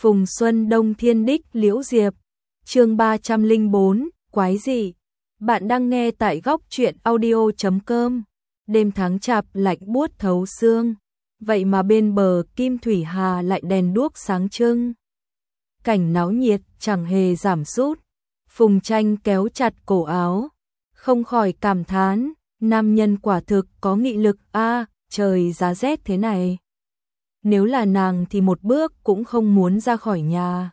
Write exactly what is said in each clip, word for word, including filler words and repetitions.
Phùng Xuân Đông Thiên Đích Liễu Diệp. Chương ba trăm lẻ bốn, quái gì? Bạn đang nghe tại góc truyện audio chấm com. Đêm tháng chạp lạnh buốt thấu xương, vậy mà bên bờ Kim Thủy Hà lại đèn đuốc sáng trưng. Cảnh náo nhiệt chẳng hề giảm sút. Phùng Tranh kéo chặt cổ áo, không khỏi cảm thán, nam nhân quả thực có nghị lực a, trời giá rét thế này. Nếu là nàng thì một bước cũng không muốn ra khỏi nhà.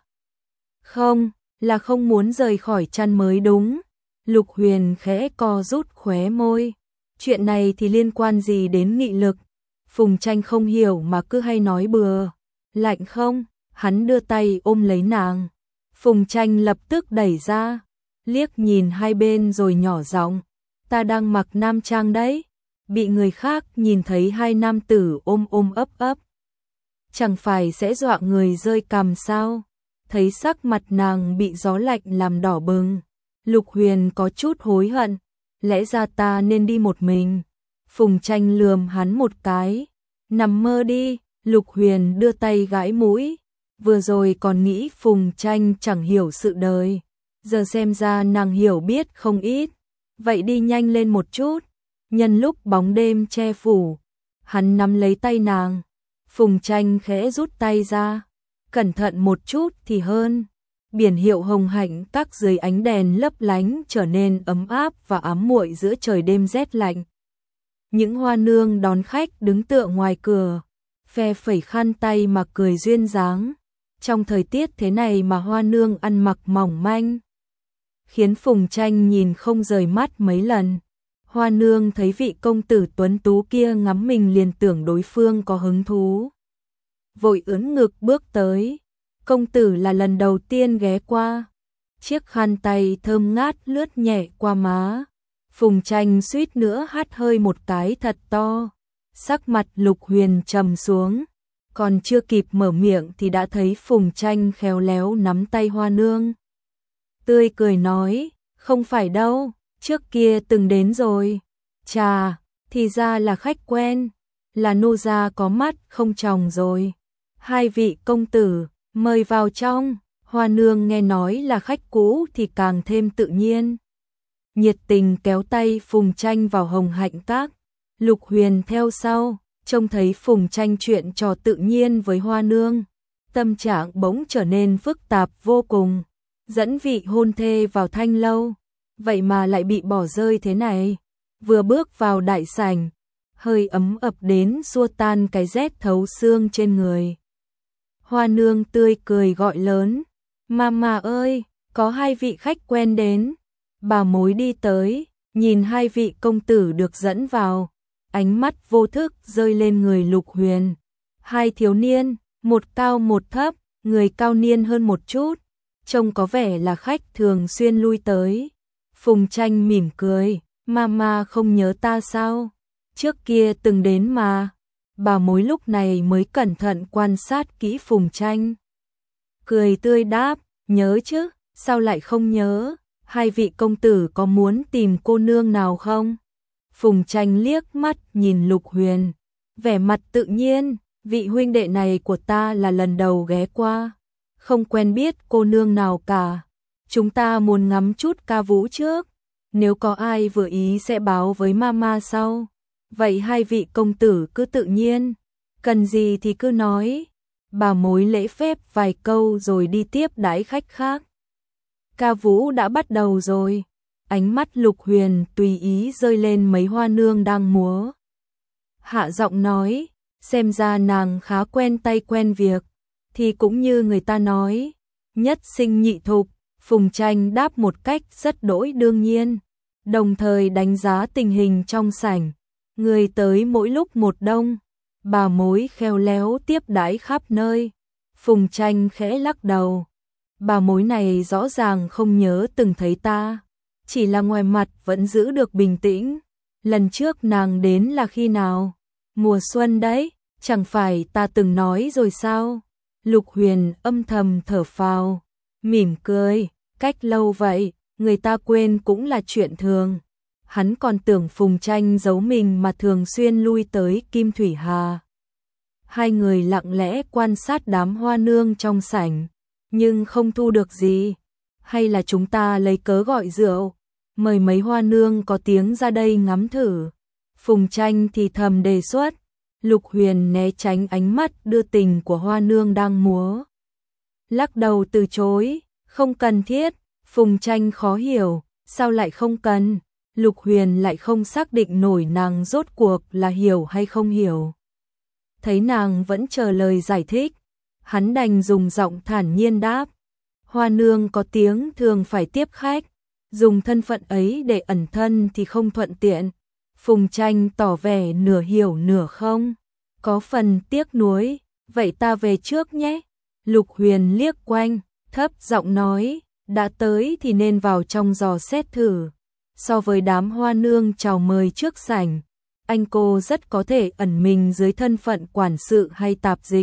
Không, là không muốn rời khỏi chăn mới đúng. Lục Huyền khẽ co rút khóe môi. Chuyện này thì liên quan gì đến nghị lực? Phùng Tranh không hiểu mà cứ hay nói bừa. Lạnh không? Hắn đưa tay ôm lấy nàng. Phùng Tranh lập tức đẩy ra, liếc nhìn hai bên rồi nhỏ giọng, ta đang mặc nam trang đấy. Bị người khác nhìn thấy hai nam tử ôm ôm ấp ấp, chẳng phải sẽ dọa người rơi cằm sao? Thấy sắc mặt nàng bị gió lạnh làm đỏ bừng, Lục Huyền có chút hối hận, lẽ ra ta nên đi một mình. Phùng Tranh lườm hắn một cái, nằm mơ đi. Lục Huyền đưa tay gãi mũi, vừa rồi còn nghĩ Phùng Tranh chẳng hiểu sự đời, giờ xem ra nàng hiểu biết không ít. Vậy đi nhanh lên một chút. Nhân lúc bóng đêm che phủ, hắn nắm lấy tay nàng. Phùng Tranh khẽ rút tay ra, cẩn thận một chút thì hơn. Biển hiệu Hồng Hạnh các dưới ánh đèn lấp lánh trở nên ấm áp và ám muội giữa trời đêm rét lạnh. Những hoa nương đón khách đứng tựa ngoài cửa, phe phẩy khăn tay mà cười duyên dáng. Trong thời tiết thế này mà hoa nương ăn mặc mỏng manh, khiến Phùng Tranh nhìn không rời mắt mấy lần. Hoa nương thấy vị công tử tuấn tú kia ngắm mình liền tưởng đối phương có hứng thú, vội ưỡn ngực bước tới. Công tử là lần đầu tiên ghé qua. Chiếc khăn tay thơm ngát lướt nhẹ qua má. Phùng Tranh suýt nữa hắt hơi một cái thật to. Sắc mặt Lục Huyền trầm xuống, còn chưa kịp mở miệng thì đã thấy Phùng Tranh khéo léo nắm tay hoa nương, tươi cười nói, không phải đâu, trước kia từng đến rồi. Chà, thì ra là khách quen, là nô gia có mắt không tròng rồi. Hai vị công tử, mời vào trong. Hoa nương nghe nói là khách cũ thì càng thêm tự nhiên, nhiệt tình kéo tay Phùng Tranh vào Hồng Hạnh các. Lục Huyền theo sau, trông thấy Phùng Tranh chuyện trò tự nhiên với hoa nương, tâm trạng bỗng trở nên phức tạp vô cùng. Dẫn vị hôn thê vào thanh lâu, vậy mà lại bị bỏ rơi thế này. Vừa bước vào đại sảnh, hơi ấm ập đến xua tan cái rét thấu xương trên người. Hoa nương tươi cười gọi lớn, Mama ơi, có hai vị khách quen đến. Bà mối đi tới, nhìn hai vị công tử được dẫn vào, ánh mắt vô thức rơi lên người Lục Huyền. Hai thiếu niên, một cao một thấp, người cao niên hơn một chút, trông có vẻ là khách thường xuyên lui tới. Phùng Tranh mỉm cười, Mama không nhớ ta sao? Trước kia từng đến mà. Bà mối lúc này mới cẩn thận quan sát kỹ Phùng Tranh, cười tươi đáp, nhớ chứ, sao lại không nhớ? Hai vị công tử có muốn tìm cô nương nào không? Phùng Tranh liếc mắt nhìn Lục Huyền, vẻ mặt tự nhiên, vị huynh đệ này của ta là lần đầu ghé qua, không quen biết cô nương nào cả. Chúng ta muốn ngắm chút ca vũ trước, nếu có ai vừa ý sẽ báo với Mama sau. Vậy hai vị công tử cứ tự nhiên, cần gì thì cứ nói. Bà mối lễ phép vài câu rồi đi tiếp đãi khách khác. Ca vũ đã bắt đầu rồi. Ánh mắt Lục Huyền tùy ý rơi lên mấy hoa nương đang múa, hạ giọng nói, xem ra nàng khá quen tay quen việc. Thì cũng như người ta nói, nhất sinh nhị thục. Phùng Tranh đáp một cách rất đỗi đương nhiên, đồng thời đánh giá tình hình trong sảnh. Người tới mỗi lúc một đông, bà mối khéo léo tiếp đãi khắp nơi. Phùng Tranh khẽ lắc đầu, bà mối này rõ ràng không nhớ từng thấy ta, chỉ là ngoài mặt vẫn giữ được bình tĩnh. Lần trước nàng đến là khi nào? Mùa xuân đấy, chẳng phải ta từng nói rồi sao? Lục Huyền âm thầm thở phào, mỉm cười, cách lâu vậy, người ta quên cũng là chuyện thường. Hắn còn tưởng Phùng Tranh giấu mình mà thường xuyên lui tới Kim Thủy Hà. Hai người lặng lẽ quan sát đám hoa nương trong sảnh, nhưng không thu được gì. Hay là chúng ta lấy cớ gọi rượu, mời mấy hoa nương có tiếng ra đây ngắm thử. Phùng Tranh thì thầm đề xuất. Lục Huyền né tránh ánh mắt đưa tình của hoa nương đang múa, lắc đầu từ chối, không cần thiết. Phùng Tranh khó hiểu, sao lại không cần? Lục Huyền lại không xác định nổi nàng rốt cuộc là hiểu hay không hiểu. Thấy nàng vẫn chờ lời giải thích, hắn đành dùng giọng thản nhiên đáp. Hoa nương có tiếng thường phải tiếp khách, dùng thân phận ấy để ẩn thân thì không thuận tiện. Phùng Tranh tỏ vẻ nửa hiểu nửa không, có phần tiếc nuối. Vậy ta về trước nhé. Lục Huyền liếc quanh, thấp giọng nói, đã tới thì nên vào trong dò xét thử. So với đám hoa nương chào mời trước sảnh, anh cô rất có thể ẩn mình dưới thân phận quản sự hay tạp dịch.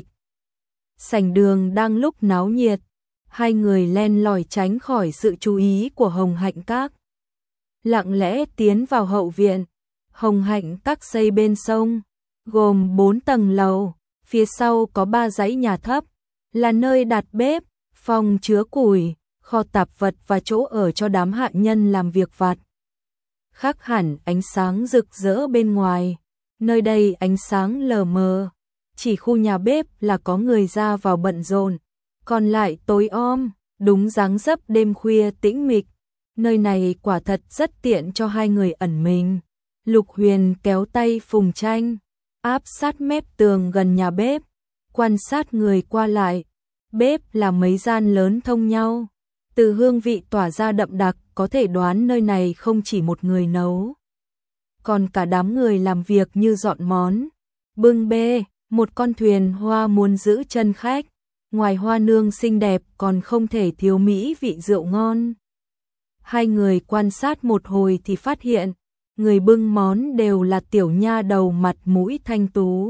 Sảnh đường đang lúc náo nhiệt, hai người len lỏi tránh khỏi sự chú ý của Hồng Hạnh Các. Lặng lẽ tiến vào hậu viện. Hồng Hạnh Các xây bên sông, gồm bốn tầng lầu, phía sau có ba dãy nhà thấp, là nơi đặt bếp, phòng chứa củi, kho tạp vật và chỗ ở cho đám hạ nhân làm việc vặt. Khác hẳn ánh sáng rực rỡ bên ngoài, nơi đây ánh sáng lờ mờ, chỉ khu nhà bếp là có người ra vào bận rộn, còn lại tối om, đúng dáng dấp đêm khuya tĩnh mịch. Nơi này quả thật rất tiện cho hai người ẩn mình. Lục Huyền kéo tay Phùng Tranh, áp sát mép tường gần nhà bếp, quan sát người qua lại. Bếp là mấy gian lớn thông nhau, từ hương vị tỏa ra đậm đặc có thể đoán nơi này không chỉ một người nấu, còn cả đám người làm việc như dọn món, bưng bê. Một con thuyền hoa muốn giữ chân khách, ngoài hoa nương xinh đẹp còn không thể thiếu mỹ vị rượu ngon. Hai người quan sát một hồi thì phát hiện, người bưng món đều là tiểu nha đầu mặt mũi thanh tú,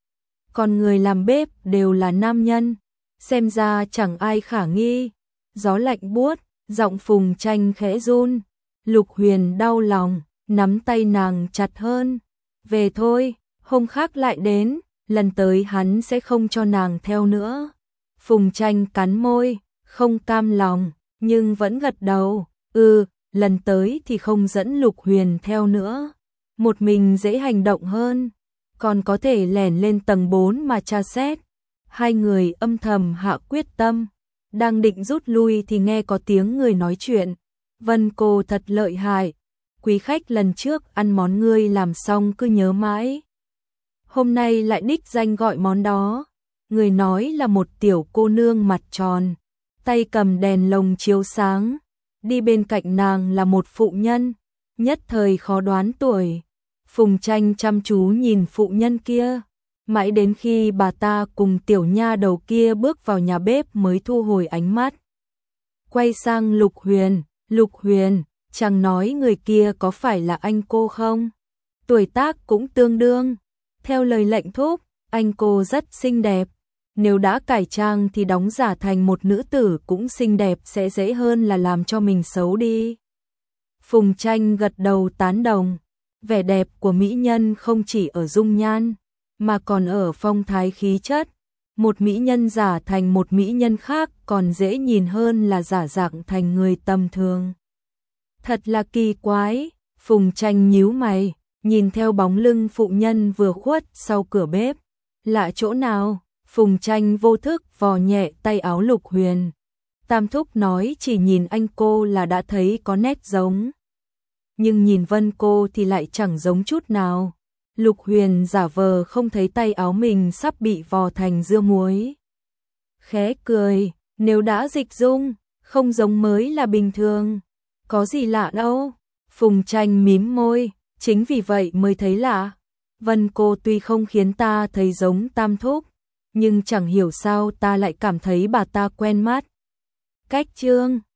còn người làm bếp đều là nam nhân, xem ra chẳng ai khả nghi. Gió lạnh buốt, giọng Phùng Tranh khẽ run. Lục Huyền đau lòng, nắm tay nàng chặt hơn. Về thôi, hôm khác lại đến, lần tới hắn sẽ không cho nàng theo nữa. Phùng Tranh cắn môi, không cam lòng, nhưng vẫn gật đầu. Ừ, lần tới thì không dẫn Lục Huyền theo nữa. Một mình dễ hành động hơn, còn có thể lẻn lên tầng bốn mà tra xét. Hai người âm thầm hạ quyết tâm, đang định rút lui thì nghe có tiếng người nói chuyện. Vân cô thật lợi hại, quý khách lần trước ăn món ngươi làm xong cứ nhớ mãi. Hôm nay lại đích danh gọi món đó. Người nói là một tiểu cô nương mặt tròn, tay cầm đèn lồng chiếu sáng. Đi bên cạnh nàng là một phụ nhân, nhất thời khó đoán tuổi. Phùng Tranh chăm chú nhìn phụ nhân kia, mãi đến khi bà ta cùng tiểu nha đầu kia bước vào nhà bếp mới thu hồi ánh mắt. Quay sang Lục Huyền, Lục Huyền, chàng nói người kia có phải là anh cô không? Tuổi tác cũng tương đương. Theo lời lệnh thúc, anh cô rất xinh đẹp. Nếu đã cải trang thì đóng giả thành một nữ tử cũng xinh đẹp sẽ dễ hơn là làm cho mình xấu đi. Phùng Tranh gật đầu tán đồng. Vẻ đẹp của mỹ nhân không chỉ ở dung nhan, mà còn ở phong thái khí chất. Một mỹ nhân giả thành một mỹ nhân khác còn dễ nhìn hơn là giả dạng thành người tầm thường. Thật là kỳ quái. Phùng Tranh nhíu mày, nhìn theo bóng lưng phụ nhân vừa khuất sau cửa bếp. Lạ chỗ nào? Phùng Tranh vô thức vò nhẹ tay áo Lục Huyền. Tam thúc nói chỉ nhìn anh cô là đã thấy có nét giống, nhưng nhìn Vân cô thì lại chẳng giống chút nào. Lục Huyền giả vờ không thấy tay áo mình sắp bị vò thành dưa muối. Khẽ cười, nếu đã dịch dung, không giống mới là bình thường. Có gì lạ đâu. Phùng Tranh mím môi, chính vì vậy mới thấy lạ. Vân cô tuy không khiến ta thấy giống Tam thúc, nhưng chẳng hiểu sao ta lại cảm thấy bà ta quen mắt. Cách chương